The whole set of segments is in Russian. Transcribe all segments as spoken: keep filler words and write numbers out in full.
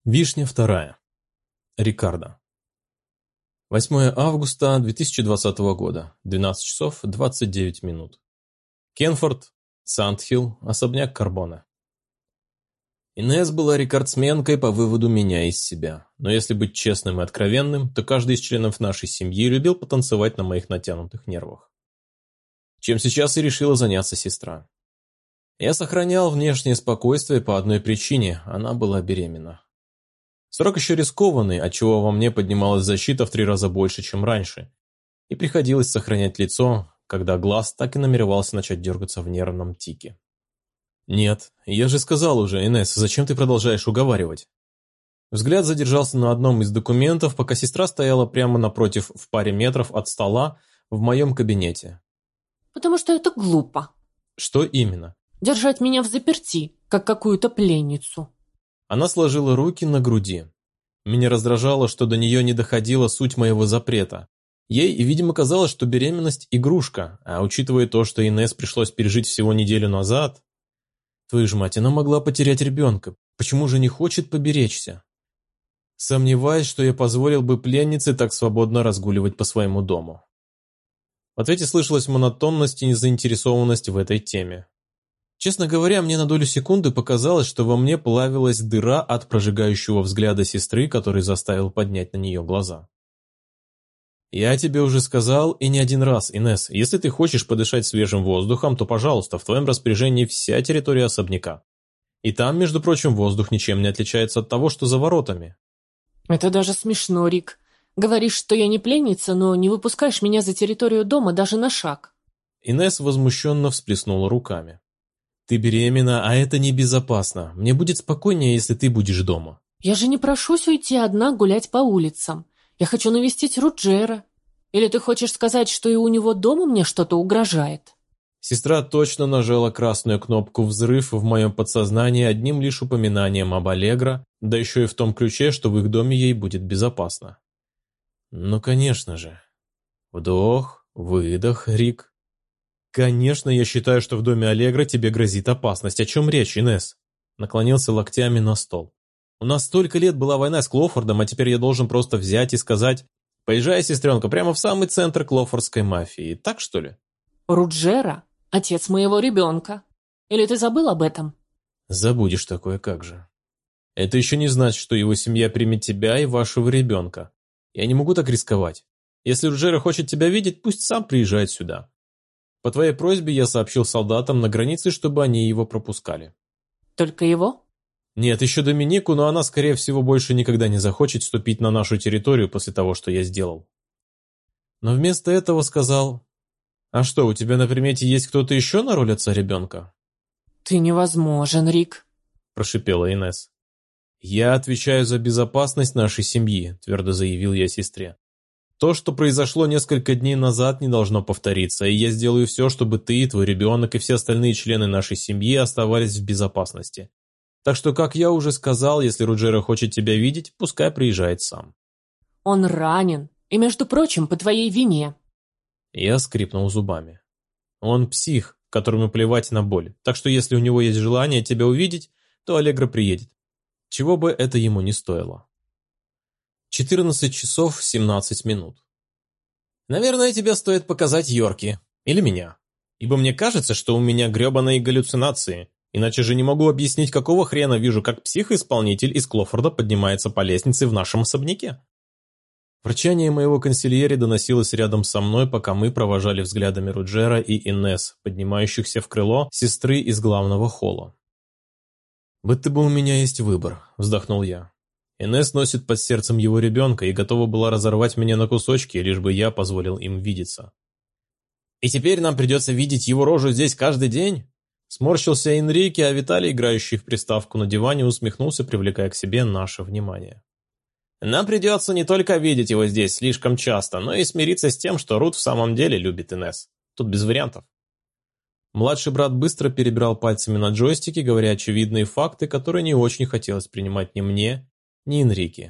Вишня вторая. Рикардо. восьмое августа две тысячи двадцатого года. двенадцать часов двадцать девять минут. Кенфорд, Сандхилл, особняк Карбоне. Инесс была рекордсменкой по выводу меня из себя. Но если быть честным и откровенным, то каждый из членов нашей семьи любил потанцевать на моих натянутых нервах. Чем сейчас и решила заняться сестра. Я сохранял внешнее спокойствие по одной причине – она была беременна. Срок еще рискованный, отчего во мне поднималась защита в три раза больше, чем раньше, и приходилось сохранять лицо, когда глаз так и намеревался начать дергаться в нервном тике. «Нет, я же сказал уже, Инесс, зачем ты продолжаешь уговаривать?» Взгляд задержался на одном из документов, пока сестра стояла прямо напротив в паре метров от стола в моем кабинете. «Потому что это глупо». «Что именно?» «Держать меня в заперти, как какую-то пленницу». Она сложила руки на груди. Меня раздражало, что до нее не доходила суть моего запрета. Ей, видимо, казалось, что беременность – игрушка, а учитывая то, что Инесс пришлось пережить всего неделю назад… Твою ж мать, она могла потерять ребенка. Почему же не хочет поберечься? Сомневаюсь, что я позволил бы пленнице так свободно разгуливать по своему дому. В ответе слышалась монотонность и незаинтересованность в этой теме. Честно говоря, мне на долю секунды показалось, что во мне плавилась дыра от прожигающего взгляда сестры, который заставил поднять на нее глаза. «Я тебе уже сказал, и не один раз, Инесс, если ты хочешь подышать свежим воздухом, то, пожалуйста, в твоем распоряжении вся территория особняка. И там, между прочим, воздух ничем не отличается от того, что за воротами». «Это даже смешно, Рик. Говоришь, что я не пленница, но не выпускаешь меня за территорию дома даже на шаг». Инесс возмущенно всплеснула руками. «Ты беременна, а это небезопасно. Мне будет спокойнее, если ты будешь дома». «Я же не прошусь уйти одна гулять по улицам. Я хочу навестить Руджера. Или ты хочешь сказать, что и у него дома мне что-то угрожает?» Сестра точно нажала красную кнопку «Взрыв» в моем подсознании одним лишь упоминанием об Аллегро, да еще и в том ключе, что в их доме ей будет безопасно. Ну, конечно же. Вдох, выдох, Рик. «Конечно, я считаю, что в доме Аллегро тебе грозит опасность. О чем речь, Инесс?» Наклонился локтями на стол. «У нас столько лет была война с Клофордом, а теперь я должен просто взять и сказать: поезжай, сестренка, прямо в самый центр клофордской мафии. Так, что ли?» «Руджера – отец моего ребенка. Или ты забыл об этом?» «Забудешь такое, как же. Это еще не значит, что его семья примет тебя и вашего ребенка. Я не могу так рисковать. Если Руджера хочет тебя видеть, пусть сам приезжает сюда. По твоей просьбе я сообщил солдатам на границе, чтобы они его пропускали». «Только его?» «Нет, еще Доминику, но она, скорее всего, больше никогда не захочет вступить на нашу территорию после того, что я сделал». Но вместо этого сказал: «А что, у тебя на примете есть кто-то еще на роль отца ребенка?» «Ты невозможен, Рик», – прошипела Инесс. «Я отвечаю за безопасность нашей семьи», – твердо заявил я сестре. «То, что произошло несколько дней назад, не должно повториться, и я сделаю все, чтобы ты, твой ребенок и все остальные члены нашей семьи оставались в безопасности. Так что, как я уже сказал, если Руджера хочет тебя видеть, пускай приезжает сам». «Он ранен, и, между прочим, по твоей вине». Я скрипнул зубами. «Он псих, которому плевать на боль, так что если у него есть желание тебя увидеть, то Аллегро приедет. Чего бы это ему не стоило». четырнадцать часов семнадцать минут. «Наверное, тебе стоит показать Йорки. Или меня. Ибо мне кажется, что у меня гребаные галлюцинации. Иначе же не могу объяснить, какого хрена вижу, как психоисполнитель из Клофорда поднимается по лестнице в нашем особняке». Ворчание моего консильери доносилось рядом со мной, пока мы провожали взглядами Руджера и Инесс, поднимающихся в крыло сестры из главного холла. «Будто бы у меня есть выбор», – вздохнул я. Инесс носит под сердцем его ребенка и готова была разорвать меня на кусочки, лишь бы я позволил им видеться. «И теперь нам придется видеть его рожу здесь каждый день?» Сморщился Энрике, а Виталий, играющий в приставку на диване, усмехнулся, привлекая к себе наше внимание. «Нам придется не только видеть его здесь слишком часто, но и смириться с тем, что Рут в самом деле любит Инесс. Тут без вариантов». Младший брат быстро перебирал пальцами на джойстике, говоря очевидные факты, которые не очень хотелось принимать ни мне, ни Энрике.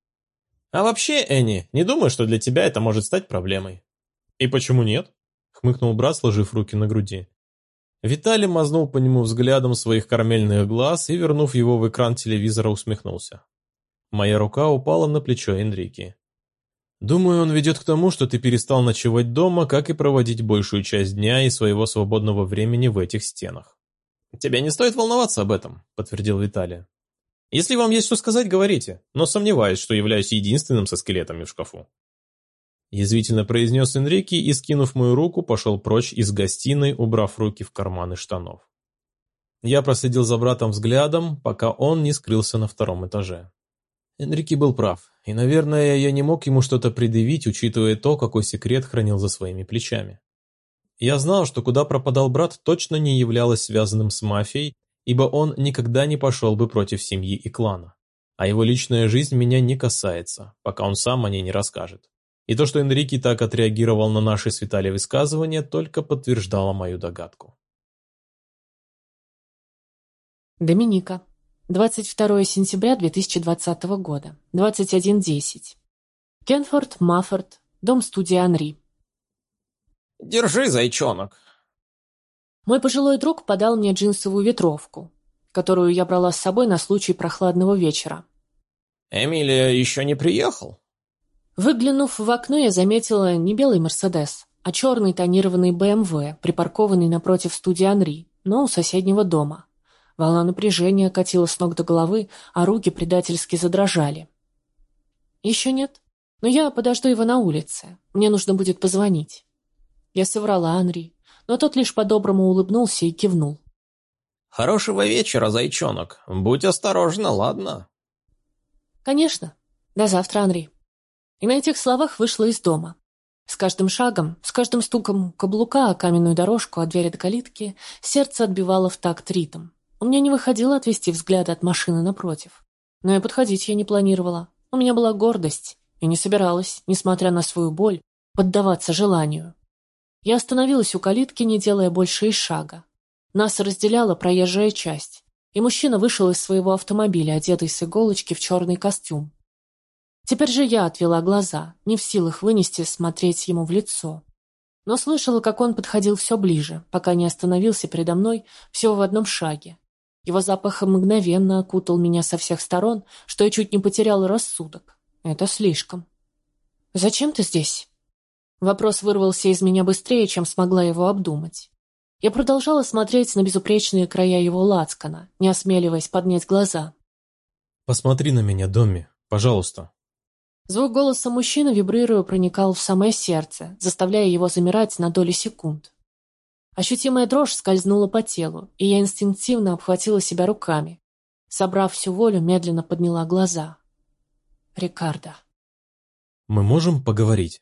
«А вообще, Энни, не думаю, что для тебя это может стать проблемой». «И почему нет?» — хмыкнул брат, сложив руки на груди. Виталий мазнул по нему взглядом своих карамельных глаз и, вернув его в экран телевизора, усмехнулся. Моя рука упала на плечо Энрике. «Думаю, он ведет к тому, что ты перестал ночевать дома, как и проводить большую часть дня и своего свободного времени в этих стенах». «Тебе не стоит волноваться об этом», — подтвердил Виталий. «Если вам есть что сказать, говорите, но сомневаюсь, что являюсь единственным со скелетами в шкафу». Язвительно произнес Энрике и, скинув мою руку, пошел прочь из гостиной, убрав руки в карманы штанов. Я проследил за братом взглядом, пока он не скрылся на втором этаже. Энрике был прав, и, наверное, я не мог ему что-то предъявить, учитывая то, какой секрет хранил за своими плечами. Я знал, что куда пропадал брат, точно не являлось связанным с мафией, ибо он никогда не пошел бы против семьи и клана. А его личная жизнь меня не касается, пока он сам о ней не расскажет. И то, что Энрике так отреагировал на наши с Виталием высказывания, только подтверждало мою догадку. Доминика. двадцать второе сентября две тысячи двадцатого года. двадцать один десять. Кенфорд, Маффорд, дом-студия Анри. «Держи, зайчонок!» Мой пожилой друг подал мне джинсовую ветровку, которую я брала с собой на случай прохладного вечера. «Эмилия еще не приехал?» Выглянув в окно, я заметила не белый «Мерседес», а черный тонированный бэ эм вэ, припаркованный напротив студии Анри, но у соседнего дома. Волна напряжения катила с ног до головы, а руки предательски задрожали. «Еще нет, но я подожду его на улице. Мне нужно будет позвонить». Я соврала Анри, но тот лишь по-доброму улыбнулся и кивнул. «Хорошего вечера, зайчонок. Будь осторожна, ладно?» «Конечно. До завтра, Анри». И на этих словах вышла из дома. С каждым шагом, с каждым стуком каблука о каменную дорожку от двери до калитки сердце отбивало в такт ритм. У меня не выходило отвести взгляд от машины напротив. Но и подходить я не планировала. У меня была гордость, и не собиралась, несмотря на свою боль, поддаваться желанию. Я остановилась у калитки, не делая больше и шага. Нас разделяла проезжая часть, и мужчина вышел из своего автомобиля, одетый с иголочки в черный костюм. Теперь же я отвела глаза, не в силах вынести смотреть ему в лицо. Но слышала, как он подходил все ближе, пока не остановился передо мной всего в одном шаге. Его запах мгновенно окутал меня со всех сторон, что я чуть не потеряла рассудок. Это слишком. «Зачем ты здесь?» Вопрос вырвался из меня быстрее, чем смогла его обдумать. Я продолжала смотреть на безупречные края его лацкана, не осмеливаясь поднять глаза. «Посмотри на меня, Домми, пожалуйста». Звук голоса мужчины, вибрируя, проникал в самое сердце, заставляя его замирать на доли секунд. Ощутимая дрожь скользнула по телу, и я инстинктивно обхватила себя руками. Собрав всю волю, медленно подняла глаза. «Рикардо». «Мы можем поговорить?»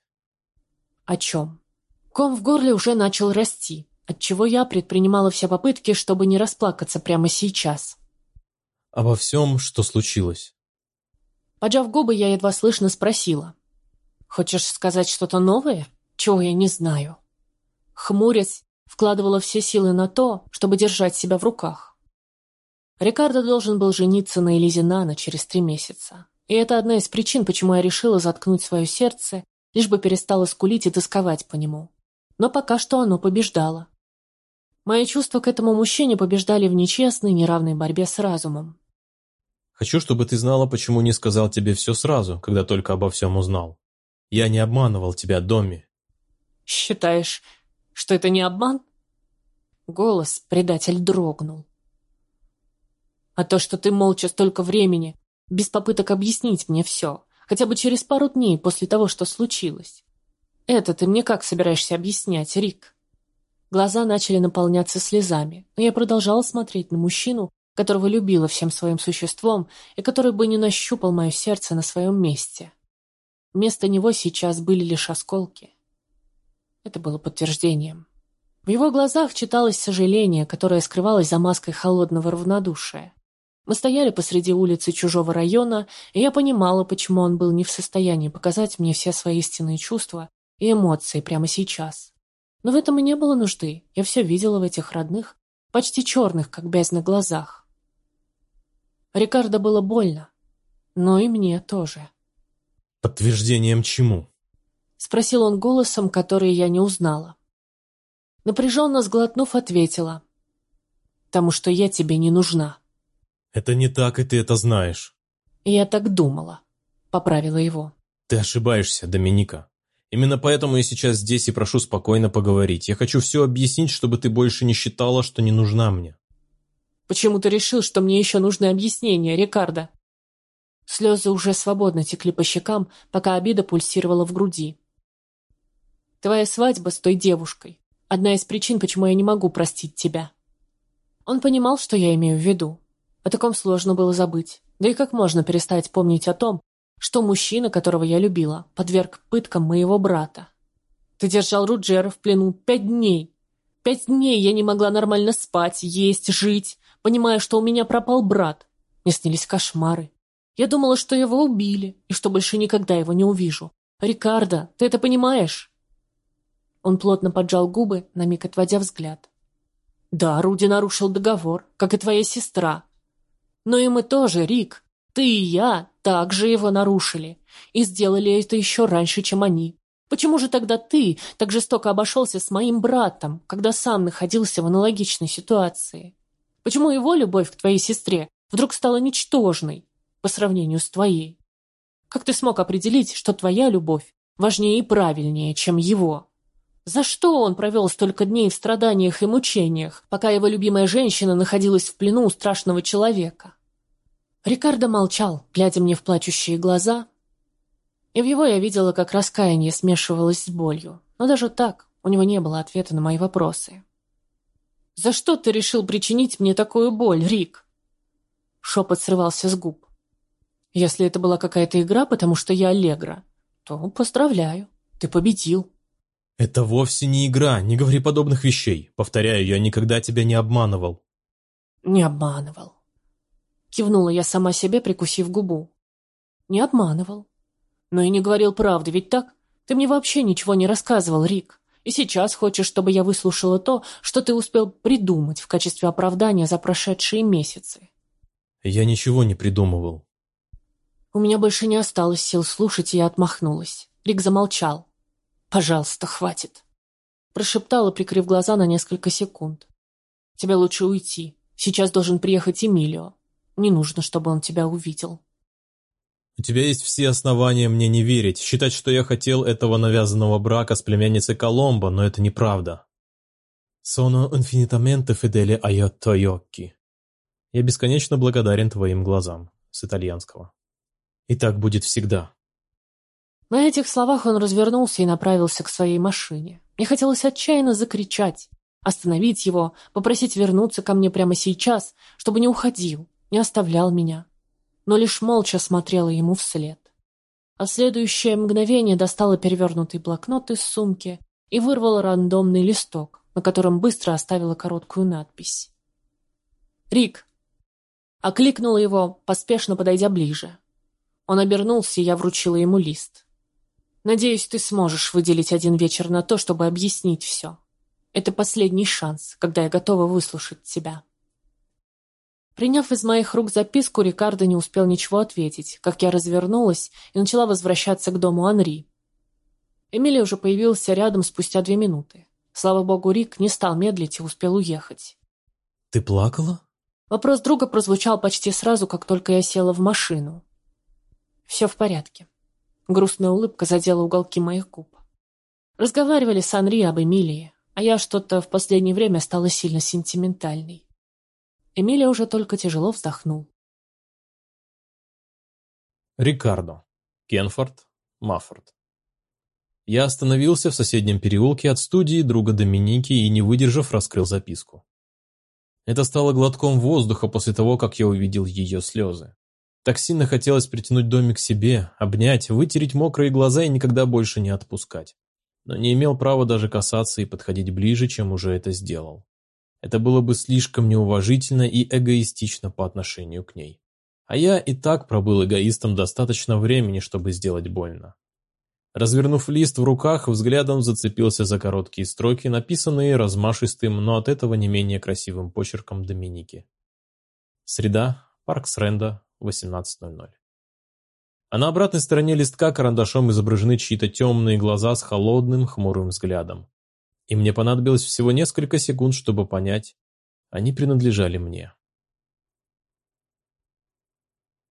«О чем?» Ком в горле уже начал расти, отчего я предпринимала все попытки, чтобы не расплакаться прямо сейчас. «Обо всем, что случилось». Поджав губы, я едва слышно спросила. «Хочешь сказать что-то новое, чего я не знаю?» Хмурясь, вкладывала все силы на то, чтобы держать себя в руках. Рикардо должен был жениться на Элизе Нано через три месяца. И это одна из причин, почему я решила заткнуть свое сердце, лишь бы перестала скулить и тосковать по нему. Но пока что оно побеждало. Мои чувства к этому мужчине побеждали в нечестной, неравной борьбе с разумом. «Хочу, чтобы ты знала, почему не сказал тебе все сразу, когда только обо всем узнал. Я не обманывал тебя, Домми». «Считаешь, что это не обман?» Голос предатель дрогнул. «А то, что ты молча столько времени, без попыток объяснить мне все, хотя бы через пару дней после того, что случилось. Это ты мне как собираешься объяснять, Рик?» Глаза начали наполняться слезами, но я продолжала смотреть на мужчину, которого любила всем своим существом и который бы не нащупал мое сердце на своем месте. Вместо него сейчас были лишь осколки. Это было подтверждением. В его глазах читалось сожаление, которое скрывалось за маской холодного равнодушия. Мы стояли посреди улицы чужого района, и я понимала, почему он был не в состоянии показать мне все свои истинные чувства и эмоции прямо сейчас. Но в этом и не было нужды, я все видела в этих родных, почти черных, как бездна, глазах. Рикардо было больно, но и мне тоже. «Подтверждением чему?» — спросил он голосом, который я не узнала. Напряженно сглотнув, ответила. «Потому что я тебе не нужна». «Это не так, и ты это знаешь». «Я так думала», — поправила его. Ты ошибаешься, Доминика. Именно поэтому я сейчас здесь и прошу спокойно поговорить. Я хочу все объяснить, чтобы ты больше не считала, что не нужна мне. «Почему ты решил, что мне еще нужны объяснения, Рикардо?» Слезы уже свободно текли по щекам, пока обида пульсировала в груди. «Твоя свадьба с той девушкой — одна из причин, почему я не могу простить тебя». Он понимал, что я имею в виду. О таком сложно было забыть. Да и как можно перестать помнить о том, что мужчина, которого я любила, подверг пыткам моего брата. Ты держал Руджера в плену пять дней. Пять дней я не могла нормально спать, есть, жить, понимая, что у меня пропал брат. Мне снились кошмары. Я думала, что его убили, и что больше никогда его не увижу. Рикардо, ты это понимаешь?» Он плотно поджал губы, на миг отводя взгляд. «Да, Руди нарушил договор, как и твоя сестра. Но и мы тоже, Рик. Ты и я также его нарушили. И сделали это еще раньше, чем они. Почему же тогда ты так жестоко обошелся с моим братом, когда сам находился в аналогичной ситуации? Почему его любовь к твоей сестре вдруг стала ничтожной по сравнению с твоей? Как ты смог определить, что твоя любовь важнее и правильнее, чем его? За что он провел столько дней в страданиях и мучениях, пока его любимая женщина находилась в плену у страшного человека?» Рикардо молчал, глядя мне в плачущие глаза, и в его я видела, как раскаяние смешивалось с болью. Но даже так у него не было ответа на мои вопросы. «За что ты решил причинить мне такую боль, Рик?» Шепот срывался с губ. «Если это была какая-то игра, потому что я Аллегра, то поздравляю, ты победил». Это вовсе не игра, не говори подобных вещей. Повторяю, я никогда тебя не обманывал. «Не обманывал», — кивнула я сама себе, прикусив губу. «Не обманывал. Но и не говорил правды, ведь так? Ты мне вообще ничего не рассказывал, Рик. И сейчас хочешь, чтобы я выслушала то, что ты успел придумать в качестве оправдания за прошедшие месяцы». Я ничего не придумывал. У меня больше не осталось сил слушать, и я отмахнулась. Рик замолчал. «Пожалуйста, хватит», — прошептала, прикрыв глаза на несколько секунд. «Тебе лучше уйти. Сейчас должен приехать Эмилио. Не нужно, чтобы он тебя увидел». У тебя есть все основания мне не верить, считать, что я хотел этого навязанного брака с племянницей Коломбо, но это неправда. Sono infinitamente fedele ai tuoi occhi. Я бесконечно благодарен твоим глазам, с итальянского. И так будет всегда. На этих словах он развернулся и направился к своей машине. Мне хотелось отчаянно закричать, остановить его, попросить вернуться ко мне прямо сейчас, чтобы не уходил, не оставлял меня. Но лишь молча смотрела ему вслед. А в следующее мгновение достала перевернутый блокнот из сумки и вырвала рандомный листок, на котором быстро оставила короткую надпись. «Рик!» Окликнула его, поспешно подойдя ближе. Он обернулся, и я вручила ему лист. «Надеюсь, ты сможешь выделить один вечер на то, чтобы объяснить все. Это последний шанс, когда я готова выслушать тебя». Приняв из моих рук записку, Рикардо не успел ничего ответить, как я развернулась и начала возвращаться к дому Анри. Эмилио уже появился рядом спустя две минуты. Слава богу, Рик не стал медлить и успел уехать. «Ты плакала?» Вопрос друга прозвучал почти сразу, как только я села в машину. «Все в порядке». Грустная улыбка задела уголки моих губ. Разговаривали с Анри об Эмилии, а я что-то в последнее время стала сильно сентиментальной. Эмилия уже только тяжело вздохнул. Рикардо. Кенфорд. Маффорд. Я остановился в соседнем переулке от студии друга Доминики и, не выдержав, раскрыл записку. Это стало глотком воздуха после того, как я увидел ее слезы. Так сильно хотелось притянуть домик к себе, обнять, вытереть мокрые глаза и никогда больше не отпускать. Но не имел права даже касаться и подходить ближе, чем уже это сделал. Это было бы слишком неуважительно и эгоистично по отношению к ней. А я и так пробыл эгоистом достаточно времени, чтобы сделать больно. Развернув лист в руках, взглядом зацепился за короткие строки, написанные размашистым, но от этого не менее красивым почерком Доминики. Среда, парк Сренда, восемнадцать ноль ноль. А на обратной стороне листка карандашом изображены чьи-то темные глаза с холодным, хмурым взглядом. И мне понадобилось всего несколько секунд, чтобы понять, они принадлежали мне.